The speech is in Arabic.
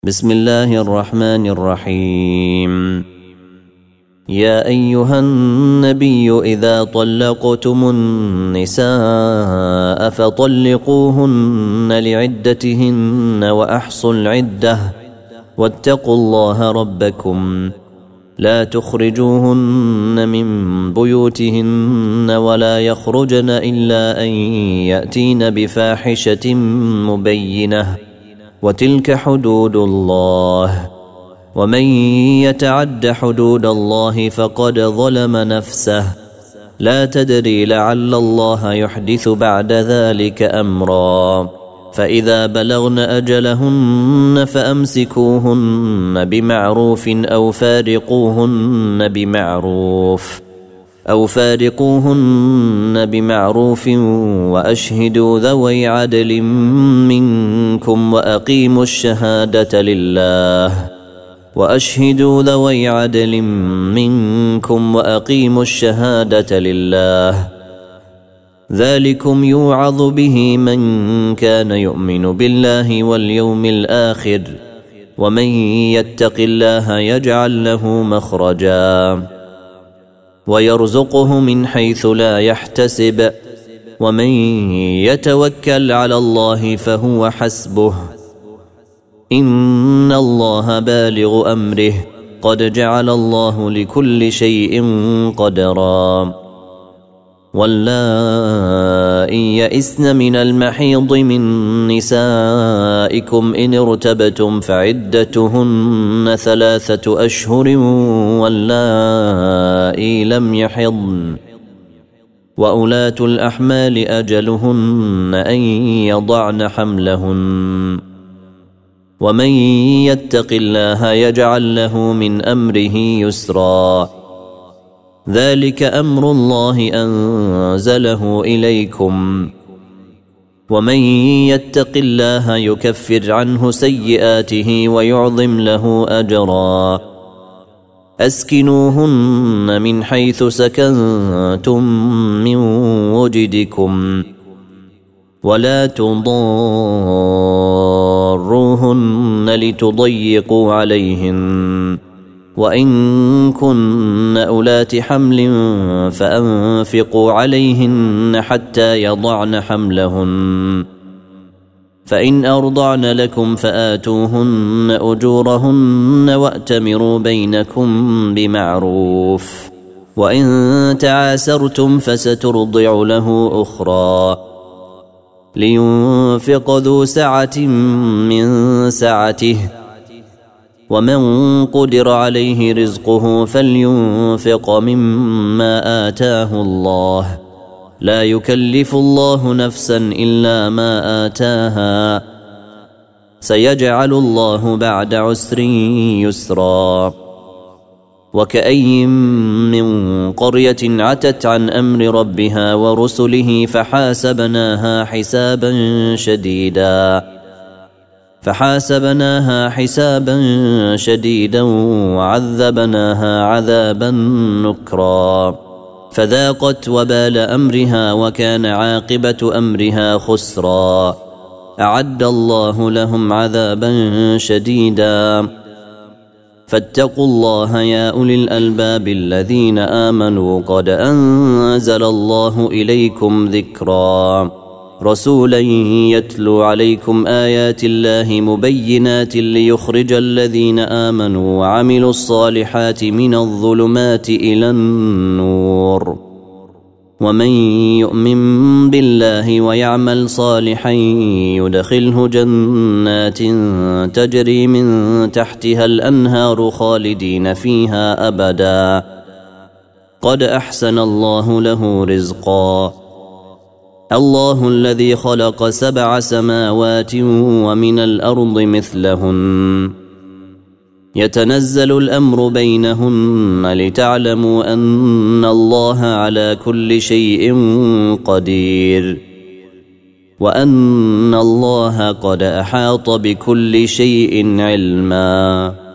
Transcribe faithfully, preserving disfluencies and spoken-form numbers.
بسم الله الرحمن الرحيم. يا أيها النبي إذا طلقتم النساء فطلقوهن لعدتهن وأحصوا العدة واتقوا الله ربكم لا تخرجوهن من بيوتهن ولا يخرجن إلا أن يأتين بفاحشة مبينة وتلك حدود الله ومن يتعد حدود الله فقد ظلم نفسه لا تدري لعل الله يحدث بعد ذلك أمرا فإذا بلغن أجلهن فأمسكوهن بمعروف أو فارقوهن بمعروف أو فارقوهن بمعروف وأشهدوا ذوي عدل منكم وأقيموا الشهادة لله وأشهدوا ذوي عدل منكم وأقيموا الشهادة لله ذلكم يوعظ به من كان يؤمن بالله واليوم الآخر ومن يتق الله يجعل له مخرجا ويرزقه من حيث لا يحتسب ومن يتوكل على الله فهو حسبه إن الله بالغ أمره قد جعل الله لكل شيء قدرا واللائي يئسن من المحيض من نسائكم إن ارتبتم فعدتهن ثلاثة أشهر واللائي لم يحضن وأولاة الأحمال أجلهن أن يضعن حملهن ومن يتق الله يجعل له من أمره يسرا ذلك أمر الله أنزله إليكم ومن يتق الله يكفر عنه سيئاته ويعظم له أجرا أسكنوهن من حيث سكنتم من وجدكم ولا تضاروهن لتضيقوا عليهن وإن كن أولات حمل فأنفقوا عليهن حتى يضعن حملهن فإن أرضعن لكم فآتوهن أجورهن وأتمروا بينكم بمعروف وإن تعاسرتم فسترضع له أخرى لينفق ذو سعة من سعته ومن قدر عليه رزقه فلينفق مما آتاه الله لا يكلف الله نفسا إلا ما آتاها سيجعل الله بعد عسر يسرا وكأي من قرية عتت عن أمر ربها ورسله فحاسبناها حسابا شديدا فحاسبناها حسابا شديدا وعذبناها عذابا نكرا فذاقت وبال أمرها وكان عاقبة أمرها خسرا أعد الله لهم عذابا شديدا فاتقوا الله يا أولي الألباب الذين آمنوا قد أنزل الله إليكم ذكرا رسولا يتلو عليكم آيات الله مبينات ليخرج الذين آمنوا وعملوا الصالحات من الظلمات إلى النور ومن يؤمن بالله ويعمل صالحا يدخله جنات تجري من تحتها الأنهار خالدين فيها أبدا قد أحسن الله له رزقا الله الذي خلق سبع سماوات ومن الأرض مثلهن يتنزل الأمر بينهن لتعلموا أن الله على كل شيء قدير وأن الله قد أحاط بكل شيء علما